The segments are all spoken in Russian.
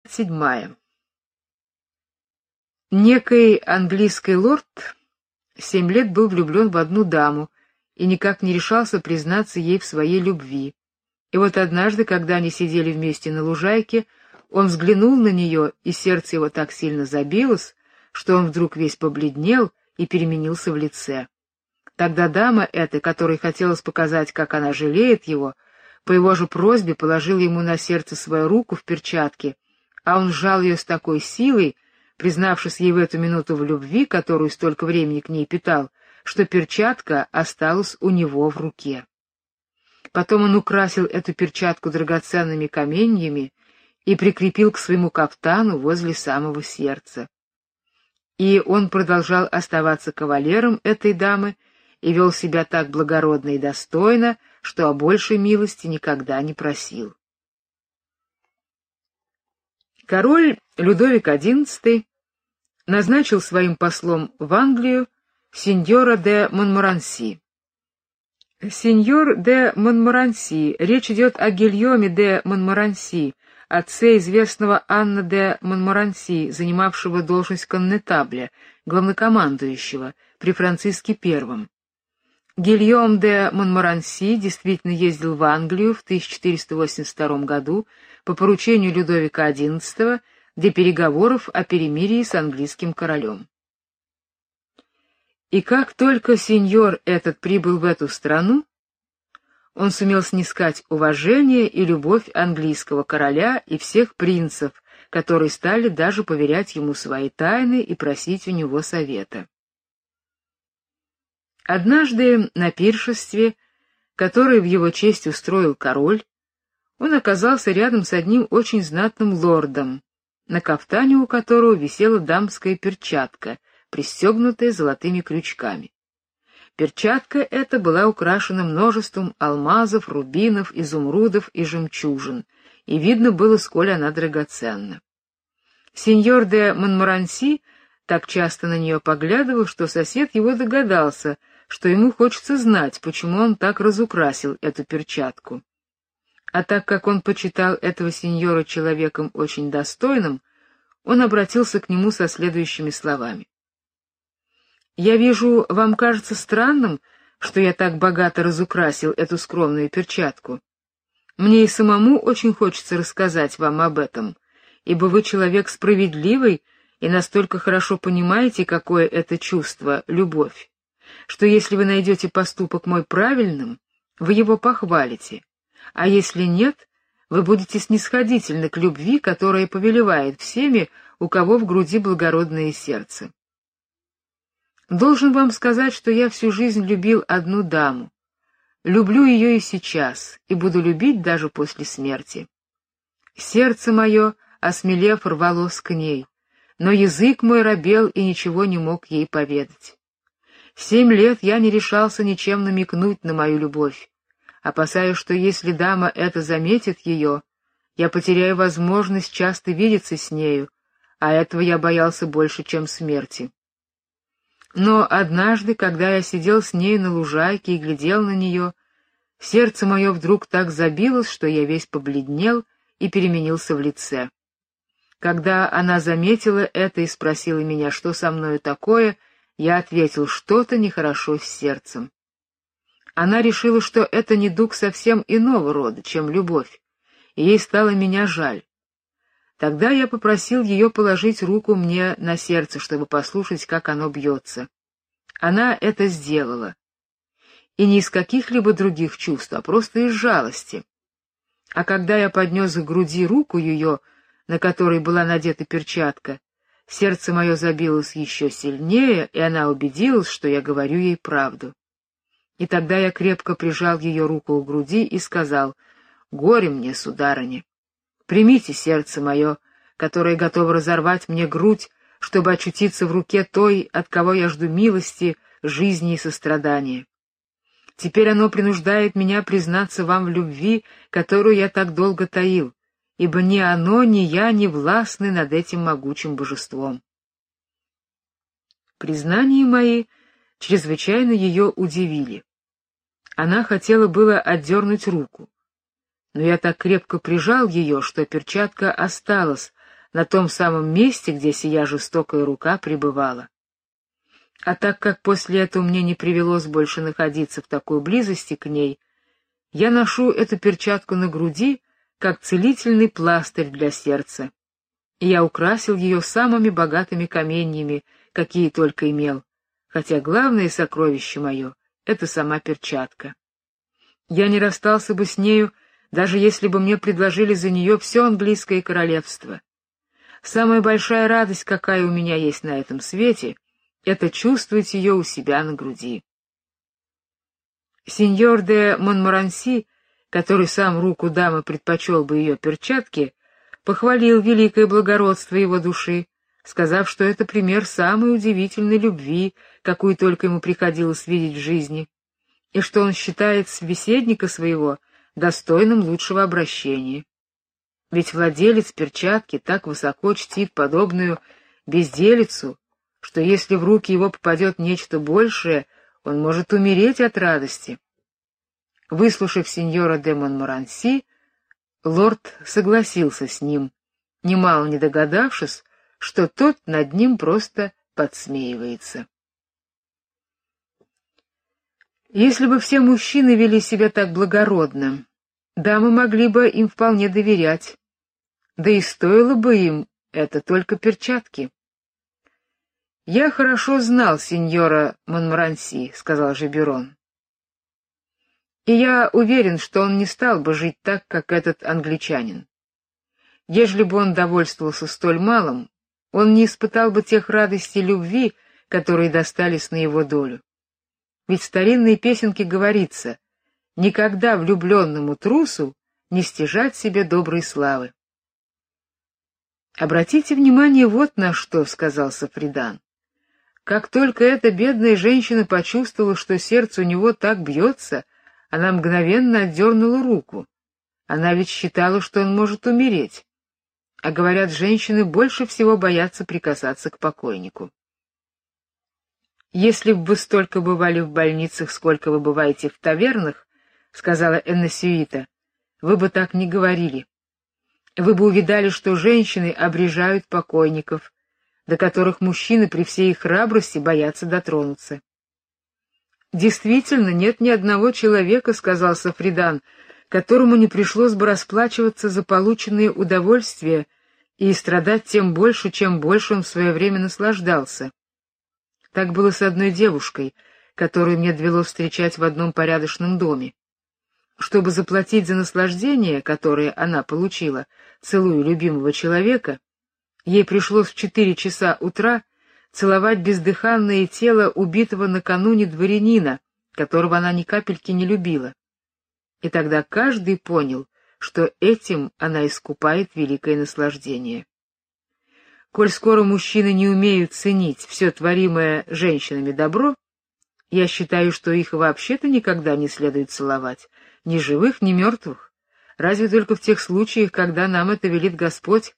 27. Некий английский лорд 7 лет был влюблен в одну даму и никак не решался признаться ей в своей любви. И вот однажды, когда они сидели вместе на лужайке, он взглянул на нее, и сердце его так сильно забилось, что он вдруг весь побледнел и переменился в лице. Тогда дама эта, которой хотелось показать, как она жалеет его, по его же просьбе положила ему на сердце свою руку в перчатке, а он сжал ее с такой силой, признавшись ей в эту минуту в любви, которую столько времени к ней питал, что перчатка осталась у него в руке. Потом он украсил эту перчатку драгоценными каменьями и прикрепил к своему кафтану возле самого сердца. И он продолжал оставаться кавалером этой дамы и вел себя так благородно и достойно, что о большей милости никогда не просил. Король Людовик XI назначил своим послом в Англию сеньора де Монморанси. Сеньор де Монморанси, речь идет о Гильоме де Монморанси, отце известного Анна де Монморанси, занимавшего должность коннетабля, главнокомандующего при Франциске I. Гильом де Монморанси действительно ездил в Англию в 1482 году по поручению Людовика XI для переговоров о перемирии с английским королем. И как только сеньор этот прибыл в эту страну, он сумел снискать уважение и любовь английского короля и всех принцев, которые стали даже поверять ему свои тайны и просить у него совета. Однажды на пиршестве, которое в его честь устроил король, он оказался рядом с одним очень знатным лордом, на кафтане у которого висела дамская перчатка, пристегнутая золотыми крючками. Перчатка эта была украшена множеством алмазов, рубинов, изумрудов и жемчужин, и видно было, сколь она драгоценна. Сеньор де Монморанси так часто на нее поглядывал, что сосед его догадался, что ему хочется знать, почему он так разукрасил эту перчатку. А так как он почитал этого сеньора человеком очень достойным, он обратился к нему со следующими словами: «Я вижу, вам кажется странным, что я так богато разукрасил эту скромную перчатку. Мне и самому очень хочется рассказать вам об этом, ибо вы человек справедливый и настолько хорошо понимаете, какое это чувство — любовь, что если вы найдете поступок мой правильным, вы его похвалите, а если нет, вы будете снисходительны к любви, которая повелевает всеми, у кого в груди благородное сердце. Должен вам сказать, что я всю жизнь любил одну даму. Люблю ее и сейчас, и буду любить даже после смерти. Сердце мое, осмелев, рвалось к ней, но язык мой робел и ничего не мог ей поведать. 7 лет я не решался ничем намекнуть на мою любовь, опасаясь, что если дама эта заметит ее, я потеряю возможность часто видеться с нею, а этого я боялся больше, чем смерти. Но однажды, когда я сидел с ней на лужайке и глядел на нее, сердце мое вдруг так забилось, что я весь побледнел и переменился в лице. Когда она заметила это и спросила меня, что со мною такое, я ответил: что-то нехорошо с сердцем. Она решила, что это недуг совсем иного рода, чем любовь, и ей стало меня жаль. Тогда я попросил ее положить руку мне на сердце, чтобы послушать, как оно бьется. Она это сделала. И не из каких-либо других чувств, а просто из жалости. А когда я поднес к груди руку ее, на которой была надета перчатка, сердце мое забилось еще сильнее, и она убедилась, что я говорю ей правду. И тогда я крепко прижал ее руку к груди и сказал: «Горе мне, сударыня! Примите сердце мое, которое готово разорвать мне грудь, чтобы очутиться в руке той, от кого я жду милости, жизни и сострадания. Теперь оно принуждает меня признаться вам в любви, которую я так долго таил, ибо ни оно, ни я не властны над этим могучим божеством». Признания мои чрезвычайно ее удивили. Она хотела было отдернуть руку, но я так крепко прижал ее, что перчатка осталась, на том самом месте, где сия жестокая рука пребывала. А так как после этого мне не привелось больше находиться в такой близости к ней, я ношу эту перчатку на груди, как целительный пластырь для сердца. И я украсил ее самыми богатыми каменьями, какие только имел, хотя главное сокровище мое — это сама перчатка. Я не расстался бы с нею, даже если бы мне предложили за нее все английское королевство. Самая большая радость, какая у меня есть на этом свете, — это чувствовать ее у себя на груди. Сеньор де Монморанси, который сам руку дамы предпочел бы ее перчатке, похвалил великое благородство его души, сказав, что это пример самой удивительной любви, какую только ему приходилось видеть в жизни, и что он считает собеседника своего достойным лучшего обращения. Ведь владелец перчатки так высоко чтит подобную безделицу, что если в руки его попадет нечто большее, он может умереть от радости. Выслушав сеньора де Монморанси, лорд согласился с ним, немало не догадавшись, что тот над ним просто подсмеивается. Если бы все мужчины вели себя так благородно, дамы могли бы им вполне доверять, да и стоило бы им это только перчатки. «Я хорошо знал сеньора Монморанси», — сказал Жеберон. «И я уверен, что он не стал бы жить так, как этот англичанин. Ежели бы он довольствовался столь малым, он не испытал бы тех радостей любви, которые достались на его долю. Ведь в старинной песенке говорится: «Никогда влюбленному трусу не стяжать себе доброй славы». «Обратите внимание вот на что», — сказал Сафридан. «Как только эта бедная женщина почувствовала, что сердце у него так бьется, она мгновенно отдернула руку. Она ведь считала, что он может умереть. А говорят, женщины больше всего боятся прикасаться к покойнику». «Если бы вы столько бывали в больницах, сколько вы бываете в тавернах, — сказала Эннесюита, — вы бы так не говорили. Вы бы увидали, что женщины обрежают покойников, до которых мужчины при всей их храбрости боятся дотронуться». «Действительно, нет ни одного человека, — сказал Сафридан, — которому не пришлось бы расплачиваться за полученные удовольствия и страдать тем больше, чем больше он в свое время наслаждался. Так было с одной девушкой, которую мне довелось встречать в одном порядочном доме. Чтобы заплатить за наслаждение, которое она получила, целуя любимого человека, ей пришлось в 4 часа утра целовать бездыханное тело убитого накануне дворянина, которого она ни капельки не любила. И тогда каждый понял, что этим она искупает великое наслаждение. Коль скоро мужчины не умеют ценить все творимое женщинами добро, я считаю, что их вообще-то никогда не следует целовать, ни живых, ни мертвых, разве только в тех случаях, когда нам это велит Господь.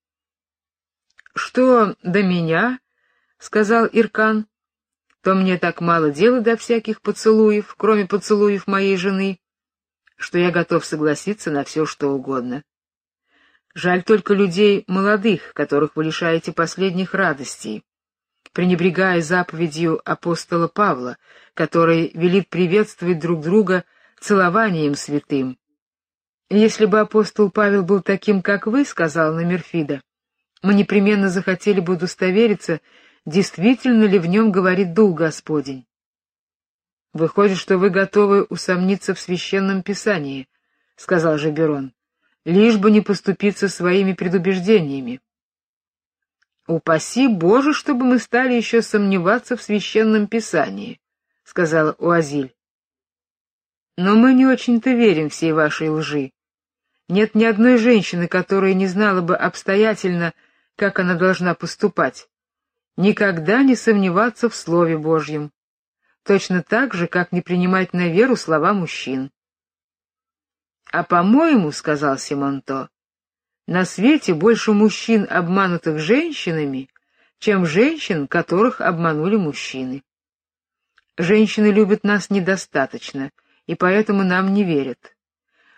«Что до меня, — сказал Иркан, — то мне так мало дела до всяких поцелуев, кроме поцелуев моей жены, что я готов согласиться на все, что угодно. Жаль только людей молодых, которых вы лишаете последних радостей, пренебрегая заповедью апостола Павла, который велит приветствовать друг друга целованием святым. Если бы апостол Павел был таким, как вы, — сказал Номерфида, — мы непременно захотели бы удостовериться, действительно ли в нем говорит Дух Господень. Выходит, что вы готовы усомниться в священном писании, — сказал Жеберон, — лишь бы не поступиться своими предубеждениями. «Упаси Боже, чтобы мы стали еще сомневаться в священном писании», — сказала Уазиль. «Но мы не очень-то верим всей вашей лжи. Нет ни одной женщины, которая не знала бы обстоятельно, как она должна поступать, никогда не сомневаться в Слове Божьем, точно так же, как не принимать на веру слова мужчин». «А по-моему, — сказал Симонто, — на свете больше мужчин, обманутых женщинами, чем женщин, которых обманули мужчины. Женщины любят нас недостаточно, и поэтому нам не верят.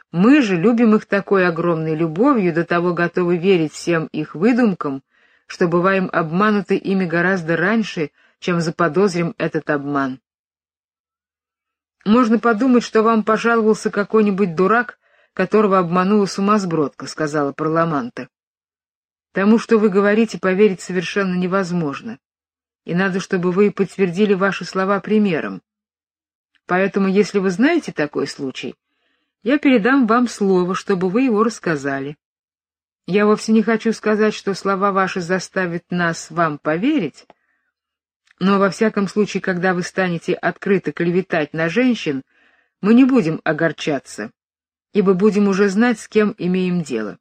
Мы же любим их такой огромной любовью, до того готовы верить всем их выдумкам, что бываем обмануты ими гораздо раньше, чем заподозрим этот обман. Можно подумать, что вам пожаловался какой-нибудь дурак, которого обманула сумасбродка, сказала Парламанта. Тому, что вы говорите, поверить совершенно невозможно, и надо, чтобы вы подтвердили ваши слова примером. Поэтому, если вы знаете такой случай, я передам вам слово, чтобы вы его рассказали. Я вовсе не хочу сказать, что слова ваши заставят нас вам поверить, но во всяком случае, когда вы станете открыто клеветать на женщин, мы не будем огорчаться, ибо будем уже знать, с кем имеем дело.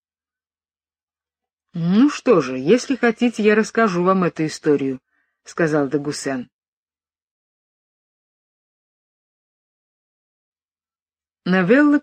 Ну что же, если хотите, я расскажу вам эту историю, сказал де Гуссен. Новелла